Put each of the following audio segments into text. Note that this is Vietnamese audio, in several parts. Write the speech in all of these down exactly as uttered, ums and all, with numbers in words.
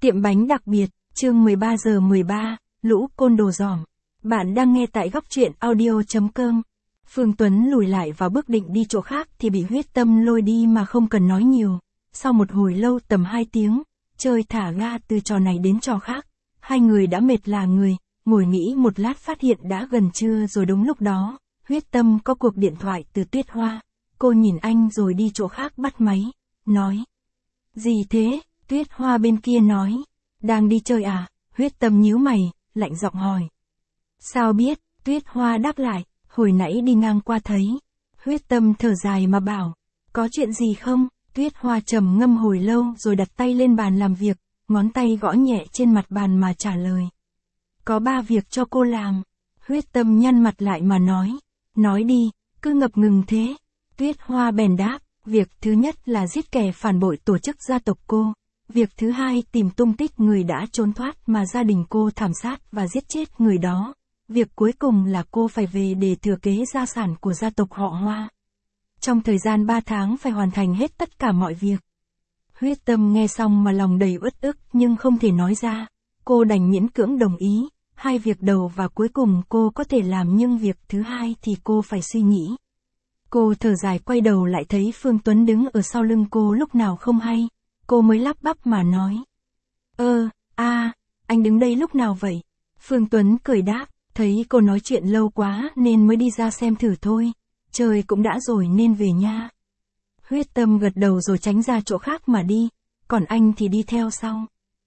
Tiệm bánh đặc biệt, chương mười ba giờ mười ba, lũ côn đồ giỏm. Bạn đang nghe tại góc truyện audio chấm com. Phương Tuấn lùi lại và bước định đi chỗ khác thì bị Huyết Tâm lôi đi mà không cần nói nhiều. Sau một hồi lâu tầm hai tiếng, chơi thả ga từ trò này đến trò khác, hai người đã mệt là người, ngồi nghĩ một lát phát hiện đã gần trưa rồi. Đúng lúc đó, Huyết Tâm có cuộc điện thoại từ Tuyết Hoa. Cô nhìn anh rồi đi chỗ khác bắt máy, nói. Gì thế? Tuyết Hoa bên kia nói. Đang đi chơi à? Huyết Tâm nhíu mày, lạnh giọng hỏi. Sao biết? Tuyết Hoa đáp lại, hồi nãy đi ngang qua thấy. Huyết Tâm thở dài mà bảo. Có chuyện gì không? Tuyết Hoa trầm ngâm hồi lâu rồi đặt tay lên bàn làm việc, ngón tay gõ nhẹ trên mặt bàn mà trả lời. Có ba việc cho cô làm. Huyết Tâm nhăn mặt lại mà nói. Nói đi, cứ ngập ngừng thế. Tuyết Hoa bèn đáp. Việc thứ nhất là giết kẻ phản bội tổ chức gia tộc cô. Việc thứ hai tìm tung tích người đã trốn thoát mà gia đình cô thảm sát và giết chết người đó. Việc cuối cùng là cô phải về để thừa kế gia sản của gia tộc họ Hoa. Trong thời gian ba tháng phải hoàn thành hết tất cả mọi việc. Huyết Tâm nghe xong mà lòng đầy uất ức nhưng không thể nói ra. Cô đành miễn cưỡng đồng ý. Hai việc đầu và cuối cùng cô có thể làm nhưng việc thứ hai thì cô phải suy nghĩ. Cô thở dài quay đầu lại thấy Phương Tuấn đứng ở sau lưng cô lúc nào không hay. Cô mới lắp bắp mà nói. Ơ, a, anh đứng đây lúc nào vậy? Phương Tuấn cười đáp, thấy cô nói chuyện lâu quá nên mới đi ra xem thử thôi. Trời cũng đã rồi nên về nha. Huyết Tâm gật đầu rồi tránh ra chỗ khác mà đi, còn anh thì đi theo sau.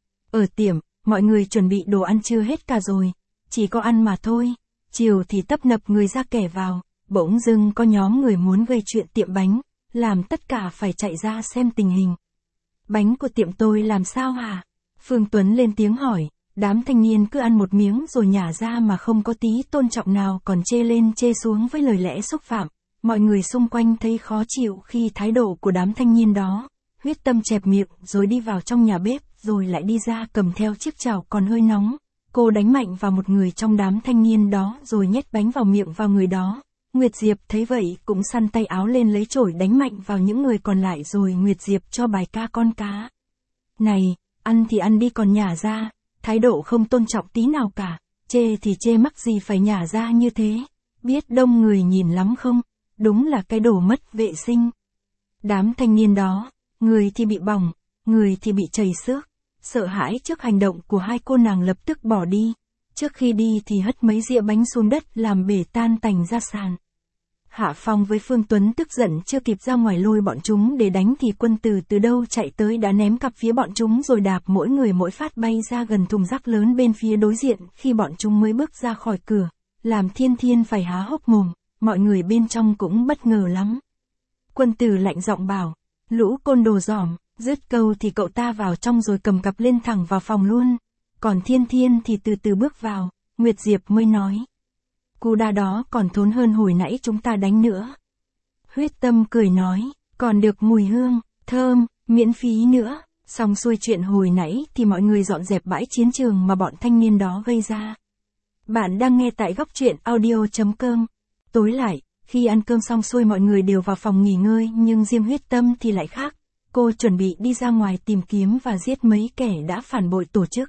Ở tiệm, mọi người chuẩn bị đồ ăn trưa hết cả rồi, chỉ có ăn mà thôi. Chiều thì tấp nập người ra kẻ vào, bỗng dưng có nhóm người muốn gây chuyện tiệm bánh, làm tất cả phải chạy ra xem tình hình. Bánh của tiệm tôi làm sao hả? Phương Tuấn lên tiếng hỏi, đám thanh niên cứ ăn một miếng rồi nhả ra mà không có tí tôn trọng nào còn chê lên chê xuống với lời lẽ xúc phạm. Mọi người xung quanh thấy khó chịu khi thái độ của đám thanh niên đó. Huyết Tâm chẹp miệng rồi đi vào trong nhà bếp rồi lại đi ra cầm theo chiếc chảo còn hơi nóng. Cô đánh mạnh vào một người trong đám thanh niên đó rồi nhét bánh vào miệng vào người đó. Nguyệt Diệp thấy vậy cũng săn tay áo lên lấy chổi đánh mạnh vào những người còn lại rồi Nguyệt Diệp cho bài ca con cá. Này, ăn thì ăn đi còn nhả ra, thái độ không tôn trọng tí nào cả, chê thì chê mắc gì phải nhả ra như thế, biết đông người nhìn lắm không, đúng là cái đồ mất vệ sinh. Đám thanh niên đó, người thì bị bỏng, người thì bị chảy xước, sợ hãi trước hành động của hai cô nàng lập tức bỏ đi, trước khi đi thì hất mấy dĩa bánh xuống đất làm bể tan tành ra sàn. Hạ Phong với Phương Tuấn tức giận chưa kịp ra ngoài lôi bọn chúng để đánh thì Quân Tử từ đâu chạy tới đã ném cặp phía bọn chúng rồi đạp mỗi người mỗi phát bay ra gần thùng rác lớn bên phía đối diện khi bọn chúng mới bước ra khỏi cửa, làm Thiên Thiên phải há hốc mồm, mọi người bên trong cũng bất ngờ lắm. Quân Tử lạnh giọng bảo, lũ côn đồ giỏm, dứt câu thì cậu ta vào trong rồi cầm cặp lên thẳng vào phòng luôn, còn Thiên Thiên thì từ từ bước vào, Nguyệt Diệp mới nói. Cú đá đó còn thốn hơn hồi nãy chúng ta đánh nữa. Huyết Tâm cười nói, còn được mùi hương, thơm, miễn phí nữa. Xong xuôi chuyện hồi nãy thì mọi người dọn dẹp bãi chiến trường mà bọn thanh niên đó gây ra. Bạn đang nghe tại góc truyện audio chấm com. Tối lại, khi ăn cơm xong xuôi mọi người đều vào phòng nghỉ ngơi nhưng riêng Huyết Tâm thì lại khác. Cô chuẩn bị đi ra ngoài tìm kiếm và giết mấy kẻ đã phản bội tổ chức.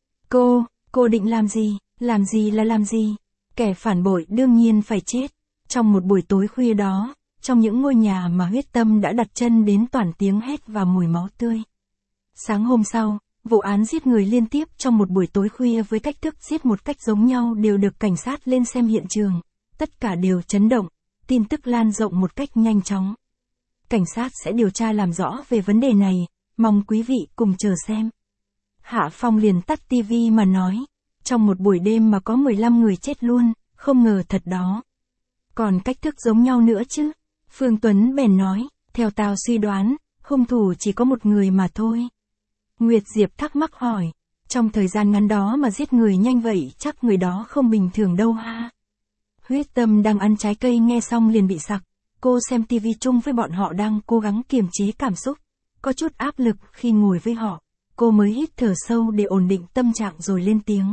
Cô, cô định làm gì, làm gì là làm gì? Kẻ phản bội đương nhiên phải chết. Trong một buổi tối khuya đó, trong những ngôi nhà mà Huyết Tâm đã đặt chân đến toàn tiếng hét và mùi máu tươi. Sáng hôm sau, vụ án giết người liên tiếp trong một buổi tối khuya với cách thức giết một cách giống nhau đều được cảnh sát lên xem hiện trường. Tất cả đều chấn động, tin tức lan rộng một cách nhanh chóng. Cảnh sát sẽ điều tra làm rõ về vấn đề này, mong quý vị cùng chờ xem. Hạ Phong liền tắt tivi mà nói. Trong một buổi đêm mà có mười lăm người chết luôn, không ngờ thật đó. Còn cách thức giống nhau nữa chứ? Phương Tuấn bèn nói, theo tao suy đoán, hung thủ chỉ có một người mà thôi. Nguyệt Diệp thắc mắc hỏi, trong thời gian ngắn đó mà giết người nhanh vậy chắc người đó không bình thường đâu ha. Huyết Tâm đang ăn trái cây nghe xong liền bị sặc, cô xem tivi chung với bọn họ đang cố gắng kiềm chế cảm xúc, có chút áp lực khi ngồi với họ, cô mới hít thở sâu để ổn định tâm trạng rồi lên tiếng.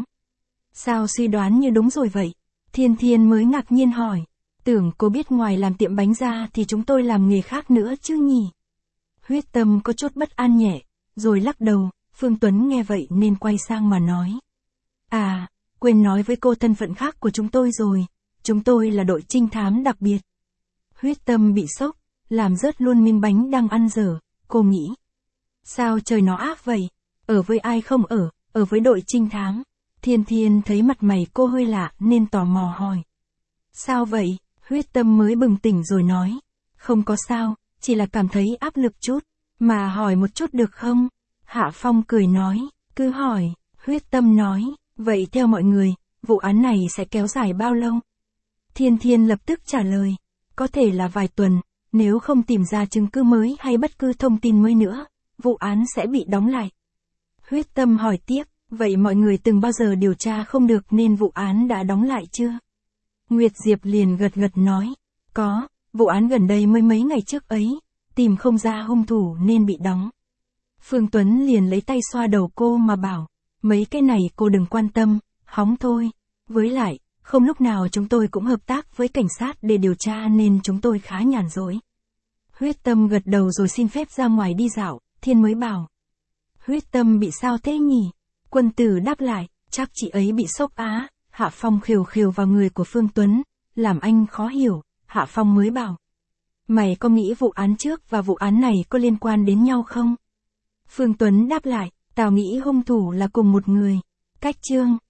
Sao suy đoán như đúng rồi vậy? Thiên Thiên mới ngạc nhiên hỏi. Tưởng cô biết ngoài làm tiệm bánh ra thì chúng tôi làm nghề khác nữa chứ nhỉ? Huyết Tâm có chút bất an nhẹ, rồi lắc đầu. Phương Tuấn nghe vậy nên quay sang mà nói. À, quên nói với cô thân phận khác của chúng tôi rồi, chúng tôi là đội trinh thám đặc biệt. Huyết Tâm bị sốc, làm rớt luôn miếng bánh đang ăn dở, cô nghĩ. Sao trời nó ác vậy, ở với ai không ở, ở với đội trinh thám. Thiên Thiên thấy mặt mày cô hơi lạ nên tò mò hỏi. Sao vậy? Huyết Tâm mới bừng tỉnh rồi nói. Không có sao, chỉ là cảm thấy áp lực chút, mà hỏi một chút được không? Hạ Phong cười nói, cứ hỏi. Huyết Tâm nói, vậy theo mọi người, vụ án này sẽ kéo dài bao lâu? Thiên Thiên lập tức trả lời, có thể là vài tuần, nếu không tìm ra chứng cứ mới hay bất cứ thông tin mới nữa, vụ án sẽ bị đóng lại. Huyết Tâm hỏi tiếp, vậy mọi người từng bao giờ điều tra không được nên vụ án đã đóng lại chưa? Nguyệt Diệp liền gật gật nói, có, vụ án gần đây mới mấy ngày trước ấy, tìm không ra hung thủ nên bị đóng. Phương Tuấn liền lấy tay xoa đầu cô mà bảo, mấy cái này cô đừng quan tâm, hóng thôi. Với lại, không lúc nào chúng tôi cũng hợp tác với cảnh sát để điều tra nên chúng tôi khá nhàn rỗi. Huyết Tâm gật đầu rồi xin phép ra ngoài đi dạo, Thiên mới bảo. Huyết Tâm bị sao thế nhỉ? Quân Tử đáp lại, chắc chị ấy bị sốc á. Hạ Phong khều khều vào người của Phương Tuấn, làm anh khó hiểu. Hạ Phong mới bảo, mày có nghĩ vụ án trước và vụ án này có liên quan đến nhau không? Phương Tuấn đáp lại, tao nghĩ hung thủ là cùng một người. Cách chương